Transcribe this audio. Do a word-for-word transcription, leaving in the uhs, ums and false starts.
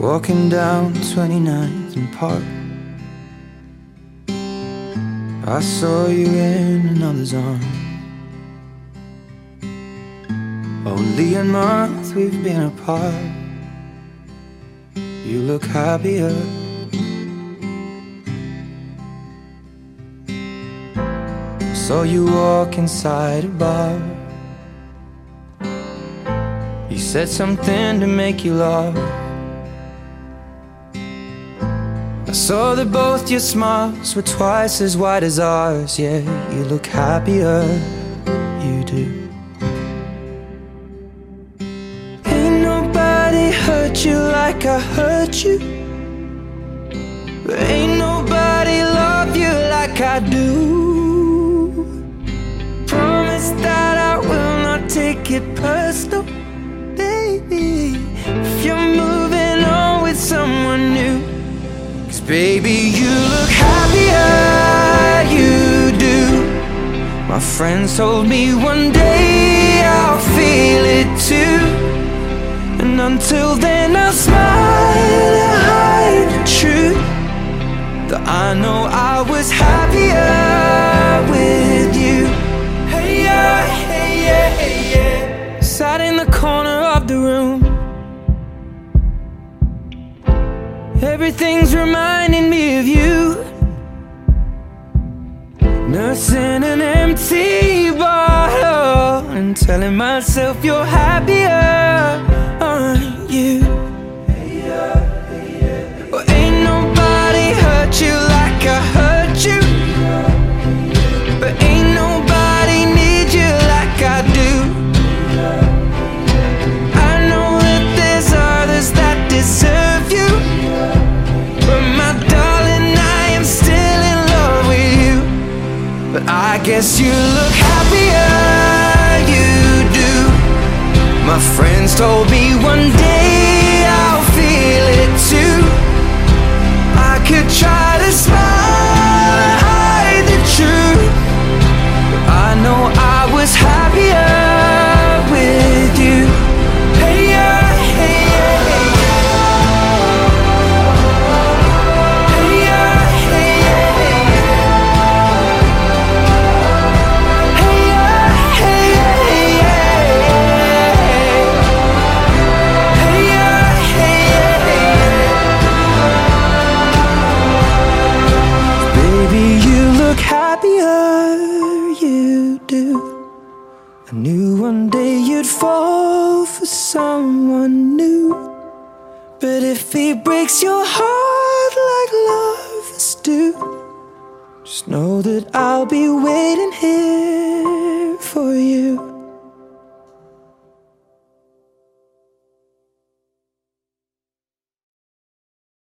Walking down twenty-ninth and Park, I saw you in another's arms. Only a month we've been apart. You look happier. Saw you walk inside a bar. You said something to make you laugh. I saw that both your smiles were twice as wide as ours. Yeah, you look happier, you do. Ain't nobody hurt you like I hurt you. Ain't nobody love you like I do. Promise that I will not take it personal, baby, if you're moving on with someone new. Cause baby, you look happier, you do. My friends told me one day I'll feel it too. And until then I'll smile and hide the truth, that I know I was happier with you. Hey yeah, hey yeah, hey yeah. Sat in the corner of the room. Everything's reminding me of you. Nursing an empty bottle and telling myself you're happier, aren't you? Well, ain't nobody hurt you like I hurt you, but ain't nobody need you like I do. I know that there's others that deserve you, but my darling, I am still in love with you. But I guess you look happier, you do. My friends told me one day I'll feel it too. I could try to smile and hide the truth, but I know I was happier with you. Hey yeah, hey yeah, hey yeah. Hey yeah, hey yeah, hey yeah. Hey yeah, hey yeah, hey yeah. Hey yeah, hey yeah, hey yeah. Baby, you look happier, you do. I knew one day you'd fall for someone new, but if he breaks your heart like lovers do, just know that I'll be waiting here